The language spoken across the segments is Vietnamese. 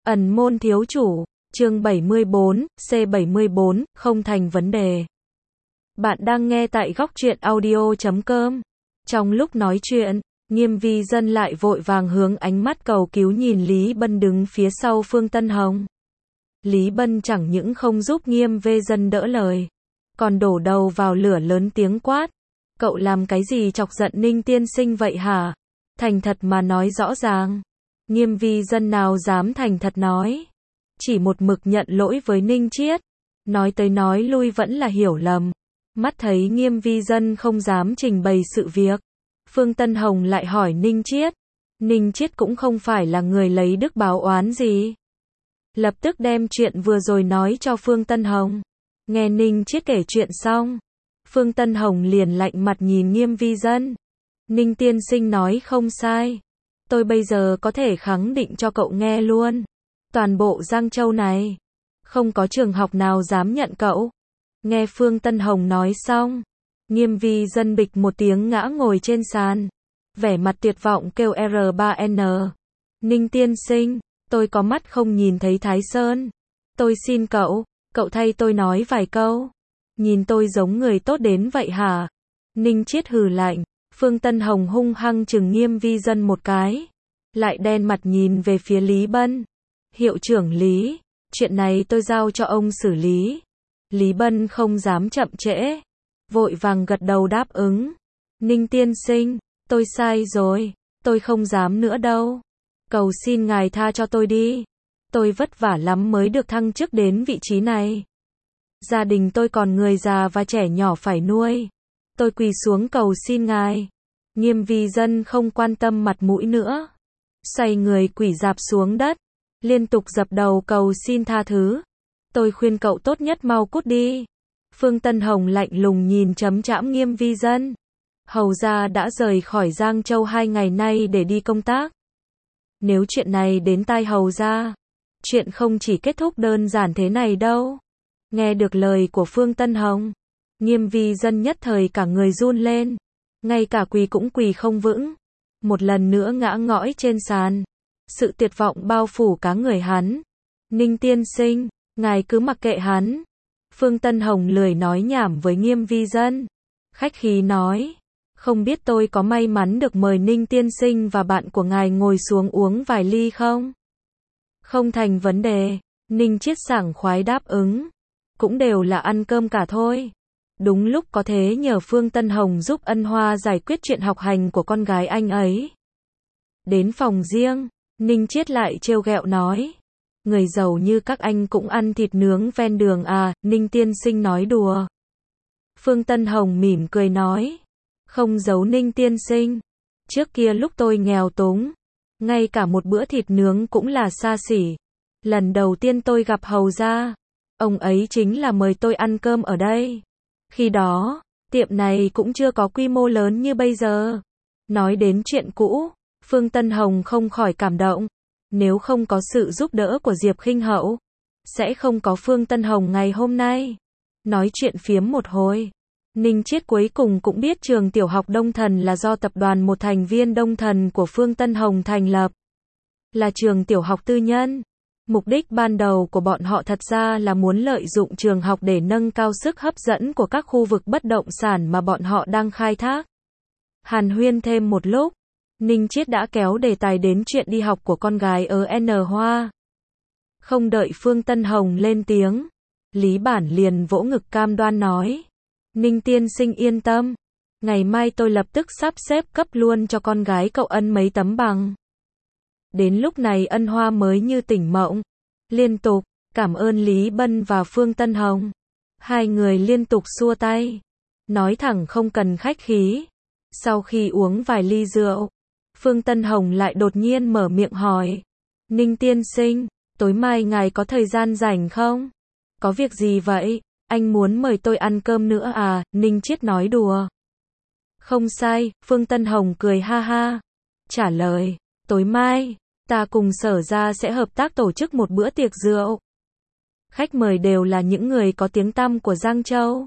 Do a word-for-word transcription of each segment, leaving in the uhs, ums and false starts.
Ẩn môn thiếu chủ, chương bảy mươi bốn, C bảy mươi bốn, không thành vấn đề. Bạn đang nghe tại góc truyện audio chấm com. Trong lúc nói chuyện, Nghiêm Vi Dân lại vội vàng hướng ánh mắt cầu cứu nhìn Lý Bân đứng phía sau Phương Tân Hồng. Lý Bân chẳng những không giúp Nghiêm Vi Dân đỡ lời, còn đổ đầu vào lửa lớn tiếng quát. Cậu làm cái gì chọc giận Ninh tiên sinh vậy hả? Thành thật mà nói rõ ràng. Nghiêm Vi Dân nào dám thành thật nói. Chỉ một mực nhận lỗi với Ninh Chiết. Nói tới nói lui vẫn là hiểu lầm. Mắt thấy Nghiêm Vi Dân không dám trình bày sự việc. Phương Tân Hồng lại hỏi Ninh Chiết. Ninh Chiết cũng không phải là người lấy đức báo oán gì. Lập tức đem chuyện vừa rồi nói cho Phương Tân Hồng. Nghe Ninh Chiết kể chuyện xong, Phương Tân Hồng liền lạnh mặt nhìn Nghiêm Vi Dân. Ninh tiên sinh nói không sai. Tôi bây giờ có thể khẳng định cho cậu nghe luôn. Toàn bộ Giang Châu này, không có trường học nào dám nhận cậu. Nghe Phương Tân Hồng nói xong, Nghiêm Vi Dân bịch một tiếng ngã ngồi trên sàn. Vẻ mặt tuyệt vọng kêu R ba N. Ninh tiên sinh, tôi có mắt không nhìn thấy Thái Sơn. Tôi xin cậu, cậu thay tôi nói vài câu. Nhìn tôi giống người tốt đến vậy hả? Ninh Chiết hừ lạnh. Phương Tân Hồng hung hăng chừng Nghiêm Vi Dân một cái. Lại đen mặt nhìn về phía Lý Bân. Hiệu trưởng Lý, chuyện này tôi giao cho ông xử lý. Lý Bân không dám chậm trễ. Vội vàng gật đầu đáp ứng. Ninh tiên sinh, tôi sai rồi. Tôi không dám nữa đâu. Cầu xin ngài tha cho tôi đi. Tôi vất vả lắm mới được thăng chức đến vị trí này. Gia đình tôi còn người già và trẻ nhỏ phải nuôi. Tôi quỳ xuống cầu xin ngài. Nghiêm Vi Dân không quan tâm mặt mũi nữa. Xoay người quỳ rạp xuống đất. Liên tục dập đầu cầu xin tha thứ. Tôi khuyên cậu tốt nhất mau cút đi. Phương Tân Hồng lạnh lùng nhìn chấm chạm Nghiêm Vi Dân. Hầu gia đã rời khỏi Giang Châu hai ngày nay để đi công tác. Nếu chuyện này đến tai hầu gia, chuyện không chỉ kết thúc đơn giản thế này đâu. Nghe được lời của Phương Tân Hồng, Nghiêm Vi Dân nhất thời cả người run lên. Ngay cả quỳ cũng quỳ không vững. Một lần nữa ngã ngõi trên sàn. Sự tuyệt vọng bao phủ cả người hắn. Ninh tiên sinh, ngài cứ mặc kệ hắn. Phương Tân Hồng lười nói nhảm với Nghiêm Vi Dân. Khách khí nói. Không biết tôi có may mắn được mời Ninh tiên sinh và bạn của ngài ngồi xuống uống vài ly không? Không thành vấn đề. Ninh Chiết sảng khoái đáp ứng. Cũng đều là ăn cơm cả thôi. Đúng lúc có thế nhờ Phương Tân Hồng giúp Ân Hoa giải quyết chuyện học hành của con gái anh ấy. Đến phòng riêng, Ninh Chiết lại trêu ghẹo nói. Người giàu như các anh cũng ăn thịt nướng ven đường à, Ninh tiên sinh nói đùa. Phương Tân Hồng mỉm cười nói. Không giấu Ninh tiên sinh. Trước kia lúc tôi nghèo túng, ngay cả một bữa thịt nướng cũng là xa xỉ. Lần đầu tiên tôi gặp hầu gia, ông ấy chính là mời tôi ăn cơm ở đây. Khi đó, tiệm này cũng chưa có quy mô lớn như bây giờ. Nói đến chuyện cũ, Phương Tân Hồng không khỏi cảm động. Nếu không có sự giúp đỡ của Diệp Khinh Hậu, sẽ không có Phương Tân Hồng ngày hôm nay. Nói chuyện phiếm một hồi, Ninh Chiết cuối cùng cũng biết trường tiểu học Đông Thần là do tập đoàn một thành viên Đông Thần của Phương Tân Hồng thành lập. Là trường tiểu học tư nhân. Mục đích ban đầu của bọn họ thật ra là muốn lợi dụng trường học để nâng cao sức hấp dẫn của các khu vực bất động sản mà bọn họ đang khai thác. Hàn huyên thêm một lúc, Ninh Chiết đã kéo đề tài đến chuyện đi học của con gái ở N Hoa. Không đợi Phương Tân Hồng lên tiếng, Lý Bản liền vỗ ngực cam đoan nói. Ninh tiên sinh yên tâm. Ngày mai tôi lập tức sắp xếp cấp luôn cho con gái cậu Ân mấy tấm bằng. Đến lúc này Ân Hoa mới như tỉnh mộng. Liên tục, cảm ơn Lý Bân và Phương Tân Hồng. Hai người liên tục xua tay. Nói thẳng không cần khách khí. Sau khi uống vài ly rượu, Phương Tân Hồng lại đột nhiên mở miệng hỏi. Ninh tiên sinh, tối mai ngài có thời gian rảnh không? Có việc gì vậy? Anh muốn mời tôi ăn cơm nữa à? Ninh Chiết nói đùa. Không sai, Phương Tân Hồng cười ha ha. Trả lời, tối mai, ta cùng Sở gia sẽ hợp tác tổ chức một bữa tiệc rượu. Khách mời đều là những người có tiếng tăm của Giang Châu.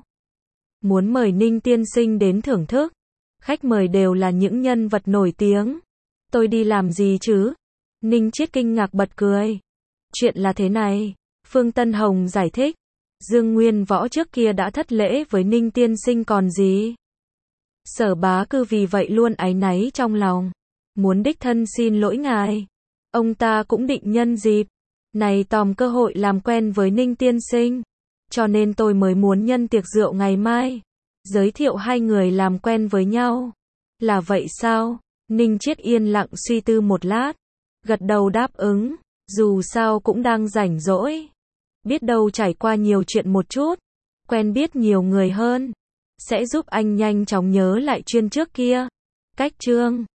Muốn mời Ninh tiên sinh đến thưởng thức. Khách mời đều là những nhân vật nổi tiếng. Tôi đi làm gì chứ? Ninh Chiết kinh ngạc bật cười. Chuyện là thế này. Phương Tân Hồng giải thích. Dương Nguyên Võ trước kia đã thất lễ với Ninh tiên sinh còn gì. Sở Bá Cư vì vậy luôn áy náy trong lòng. Muốn đích thân xin lỗi ngài. Ông ta cũng định nhân dịp này tóm cơ hội làm quen với Ninh tiên sinh. Cho nên tôi mới muốn nhân tiệc rượu ngày mai. Giới thiệu hai người làm quen với nhau. Là vậy sao? Ninh Chiết yên lặng suy tư một lát. Gật đầu đáp ứng. Dù sao cũng đang rảnh rỗi. Biết đâu trải qua nhiều chuyện một chút. Quen biết nhiều người hơn. Sẽ giúp anh nhanh chóng nhớ lại chuyện trước kia. Cách chương